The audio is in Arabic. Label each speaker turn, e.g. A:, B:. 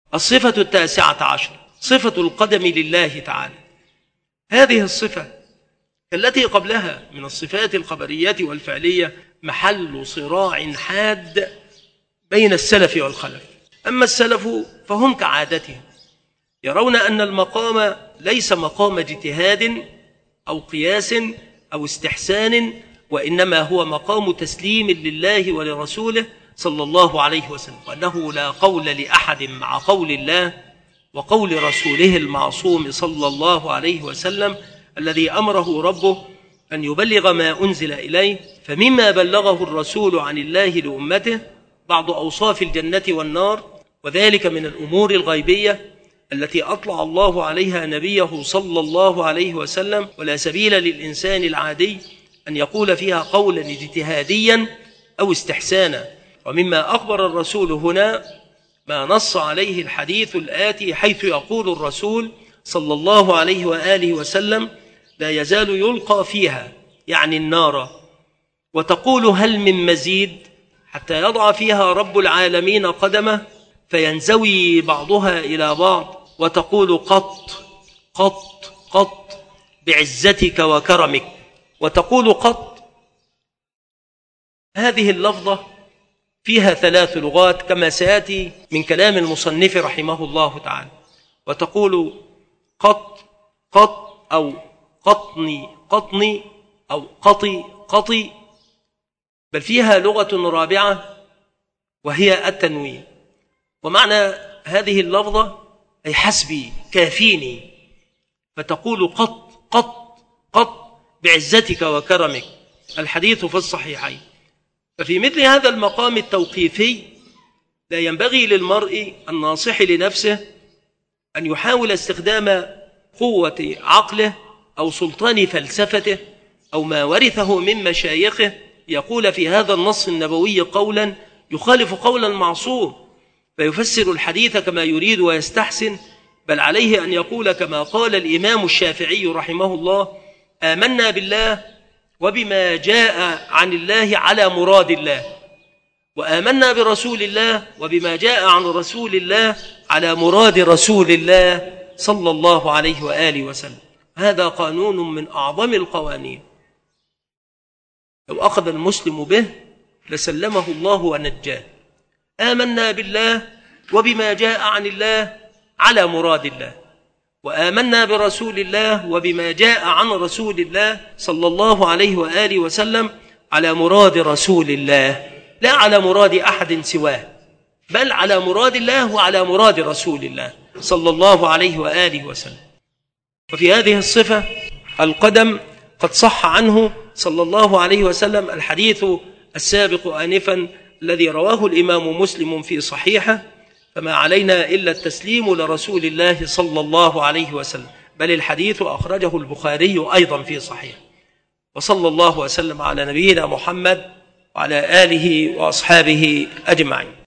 A: الصفة 19 صفة القدم لله تعالى. هذه الصفة التي قبلها من الصفات الخبرية والفعلية محل صراع حاد بين السلف والخلف. أما السلف فهم كعادتهم يرون أن المقام ليس مقام اجتهاد أو قياس أو استحسان، وإنما هو مقام تسليم لله ولرسوله صلى الله عليه وسلم، وأنه لا قول لأحد مع قول الله وقول رسوله المعصوم صلى الله عليه وسلم الذي أمره ربه أن يبلغ ما أنزل إليه. فمما بلغه الرسول عن الله لأمته بعض أوصاف الجنة والنار، وذلك من الأمور الغيبية التي أطلع الله عليها نبيه صلى الله عليه وسلم، ولا سبيل للإنسان العادي أن يقول فيها قولا اجتهاديا أو استحسانا. ومما أخبر الرسول هنا ما نص عليه الحديث الآتي، حيث يقول الرسول صلى الله عليه وآله وسلم: لا يزال يلقى فيها، يعني النار، وتقول هل من مزيد، حتى يضع فيها رب العالمين قدمه فينزوي بعضها إلى بعض، وتقول قط قط قط بعزتك وكرمك. وتقول قط، هذه اللفظة فيها 3 لغات كما سيأتي من كلام المصنف رحمه الله تعالى. وتقول قط قط أو قطني قطني أو قطي قطي، بل فيها لغة رابعة وهي التنوين. ومعنى هذه اللفظة أي حسبي كافيني، فتقول قط قط قط بعزتك وكرمك. الحديث في الصحيحين. ففي مثل هذا المقام التوقيفي لا ينبغي للمرء الناصح لنفسه أن يحاول استخدام قوة عقله أو سلطان فلسفته أو ما ورثه من مشايخه يقول في هذا النص النبوي قولا يخالف قول المعصوم فيفسر الحديث كما يريد ويستحسن، بل عليه أن يقول كما قال الإمام الشافعي رحمه الله: آمنا بالله وبما جاء عن الله على مراد الله، وآمنا برسول الله وبما جاء عن رسول الله على مراد رسول الله صلى الله عليه وآله وسلم. هذا قانون من أعظم القوانين، لو أخذ المسلم به لسلمه الله ونجاه. آمنا بالله وبما جاء عن الله على مراد الله، وآمنا برسول الله وبما جاء عن رسول الله صلى الله عليه وآله وسلم على مراد رسول الله، لا على مراد أحد سواه، بل على مراد الله وعلى مراد رسول الله صلى الله عليه وآله وسلم. وفي هذه الصفة القدم قد صح عنه صلى الله عليه وسلم الحديث السابق آنفا الذي رواه الإمام مسلم في صحيحه: فما علينا إلا التسليم لرسول الله صلى الله عليه وسلم، بل الحديث أخرجه البخاري أيضا في صحيح. وصلى الله وسلم على نبينا محمد وعلى آله وأصحابه أجمعين.